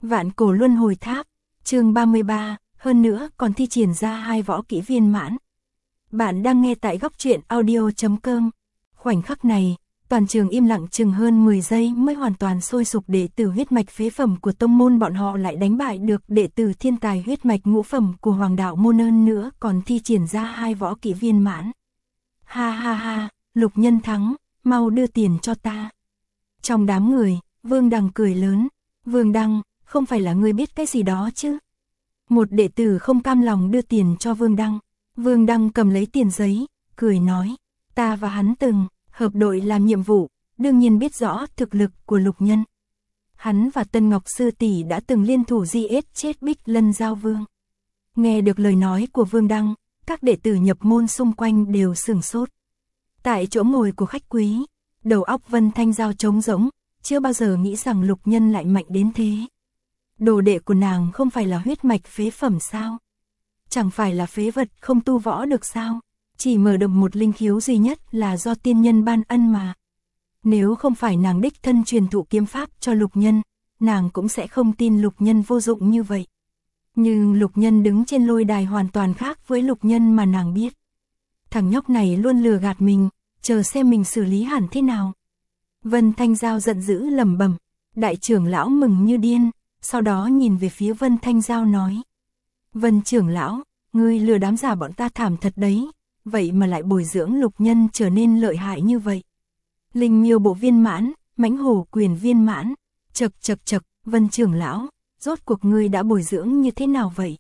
Vạn cổ luân hồi tháp, chương 33, hơn nữa còn thi triển ra 2 võ kỹ viên mãn. Bạn đang nghe tại góc truyện audio.com. Khoảnh khắc này, toàn trường im lặng chừng hơn 10 giây mới hoàn toàn sôi sục. Đệ tử huyết mạch phế phẩm của tông môn bọn họ lại đánh bại được đệ tử thiên tài huyết mạch ngũ phẩm của Hoàng đạo môn, hơn nữa còn thi triển ra 2 võ kỹ viên mãn. Ha ha ha, Lục Nhân thắng, mau đưa tiền cho ta. Trong đám người, Vương Đằng cười lớn. Vương Đằng, không phải là ngươi biết cái gì đó chứ? Một đệ tử không cam lòng đưa tiền cho Vương Đăng. Vương Đăng cầm lấy tiền giấy, cười nói, ta và hắn từng hợp đội làm nhiệm vụ, đương nhiên biết rõ thực lực của Lục Nhân. Hắn và Tân Ngọc sư tỷ đã từng liên thủ giết chết Bích Lân Giao Vương. Nghe được lời nói của Vương Đăng, các đệ tử nhập môn xung quanh đều sửng sốt. Tại chỗ ngồi của khách quý, đầu óc Vân Thanh Giao trống rỗng, chưa bao giờ nghĩ rằng Lục Nhân lại mạnh đến thế. Đồ đệ của nàng không phải là huyết mạch phế phẩm sao? Chẳng phải là phế vật không tu võ được sao? Chỉ mở được một linh khiếu duy nhất là do tiên nhân ban ân mà. Nếu không phải nàng đích thân truyền thụ kiếm pháp cho Lục Nhân, nàng cũng sẽ không tin Lục Nhân vô dụng như vậy. Nhưng Lục Nhân đứng trên lôi đài hoàn toàn khác với Lục Nhân mà nàng biết. Thằng nhóc này luôn lừa gạt mình, chờ xem mình xử lý hẳn thế nào. Vân Thanh Giao giận dữ lẩm bẩm, đại trưởng lão mừng như điên, sau đó nhìn về phía Vân Thanh Giao nói. Vân trưởng lão, ngươi lừa đám giả bọn ta thảm thật đấy, vậy mà lại bồi dưỡng Lục Nhân trở nên lợi hại như vậy. Linh miêu bộ viên mãn, mãnh hổ quyền viên mãn, chậc, Vân trưởng lão, rốt cuộc ngươi đã bồi dưỡng như thế nào vậy?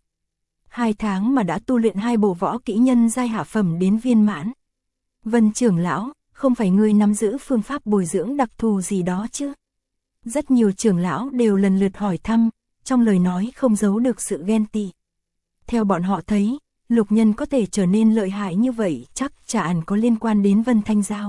2 tháng mà đã tu luyện 2 bộ võ kỹ nhân giai hạ phẩm đến viên mãn. Vân trưởng lão, không phải ngươi nắm giữ phương pháp bồi dưỡng đặc thù gì đó chứ? Rất nhiều trưởng lão đều lần lượt hỏi thăm, trong lời nói không giấu được sự ghen tị. Theo bọn họ thấy, Lục Nhân có thể trở nên lợi hại như vậy chắc chắn có liên quan đến Vân Thanh Giao.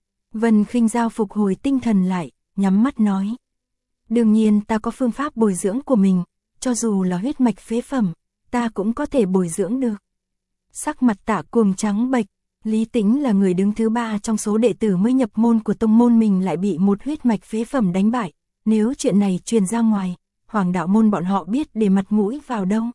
Vân Khinh Giao phục hồi tinh thần lại, nhắm mắt nói. Đương nhiên ta có phương pháp bồi dưỡng của mình, cho dù là huyết mạch phế phẩm, ta cũng có thể bồi dưỡng được. Sắc mặt Tạ Cuồng trắng bệch, Lý Tĩnh là người đứng thứ 3 trong số đệ tử mới nhập môn của tông môn mình lại bị một huyết mạch phế phẩm đánh bại. Nếu chuyện này truyền ra ngoài, Hoàng đạo môn bọn họ biết để mặt mũi vào đâu.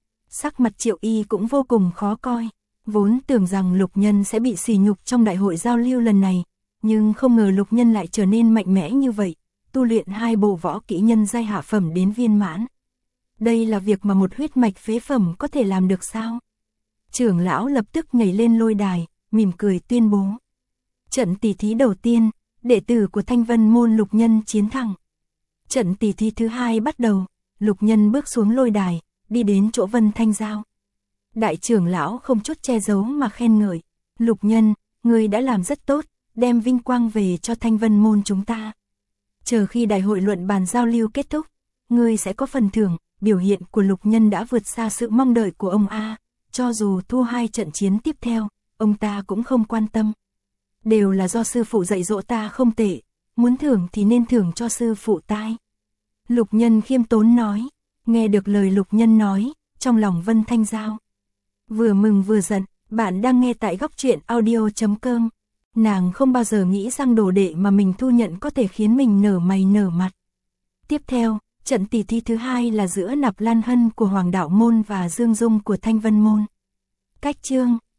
Sắc mặt Triệu Y cũng vô cùng khó coi, vốn tưởng rằng Lục Nhân sẽ bị sỉ nhục trong đại hội giao lưu lần này, nhưng không ngờ Lục Nhân lại trở nên mạnh mẽ như vậy, tu luyện 2 bộ võ kỹ nhân giai hạ phẩm đến viên mãn. Đây là việc mà một huyết mạch phế phẩm có thể làm được sao? Trưởng lão lập tức nhảy lên lôi đài, mỉm cười tuyên bố. Trận tỷ thí đầu tiên, đệ tử của Thanh Vân môn Lục Nhân chiến thắng. Trận tỷ thí thứ 2 bắt đầu, Lục Nhân bước xuống lôi đài, đi đến chỗ Vân Thanh Giao. Đại trưởng lão không chút che giấu mà khen ngợi. Lục Nhân, ngươi đã làm rất tốt, đem vinh quang về cho Thanh Vân môn chúng ta. Chờ khi đại hội luận bàn giao lưu kết thúc, ngươi sẽ có phần thưởng. Biểu hiện của Lục Nhân đã vượt xa sự mong đợi của ông A. Cho dù thua 2 trận chiến tiếp theo, ông ta cũng không quan tâm. Đều là do sư phụ dạy dỗ ta không tệ, muốn thưởng thì nên thưởng cho sư phụ tai. Lục Nhân khiêm tốn nói. Nghe được lời Lục Nhân nói, trong lòng Vân Thanh Giao vừa mừng vừa giận. Bạn đang nghe tại góc truyện audio.com. Nàng không bao giờ nghĩ rằng đồ đệ mà mình thu nhận có thể khiến mình nở mày nở mặt. Tiếp theo, trận tỷ thí thứ 2 là giữa Nạp Lan Hân của Hoàng đạo môn và Dương Dung của Thanh Vân môn. Cách chương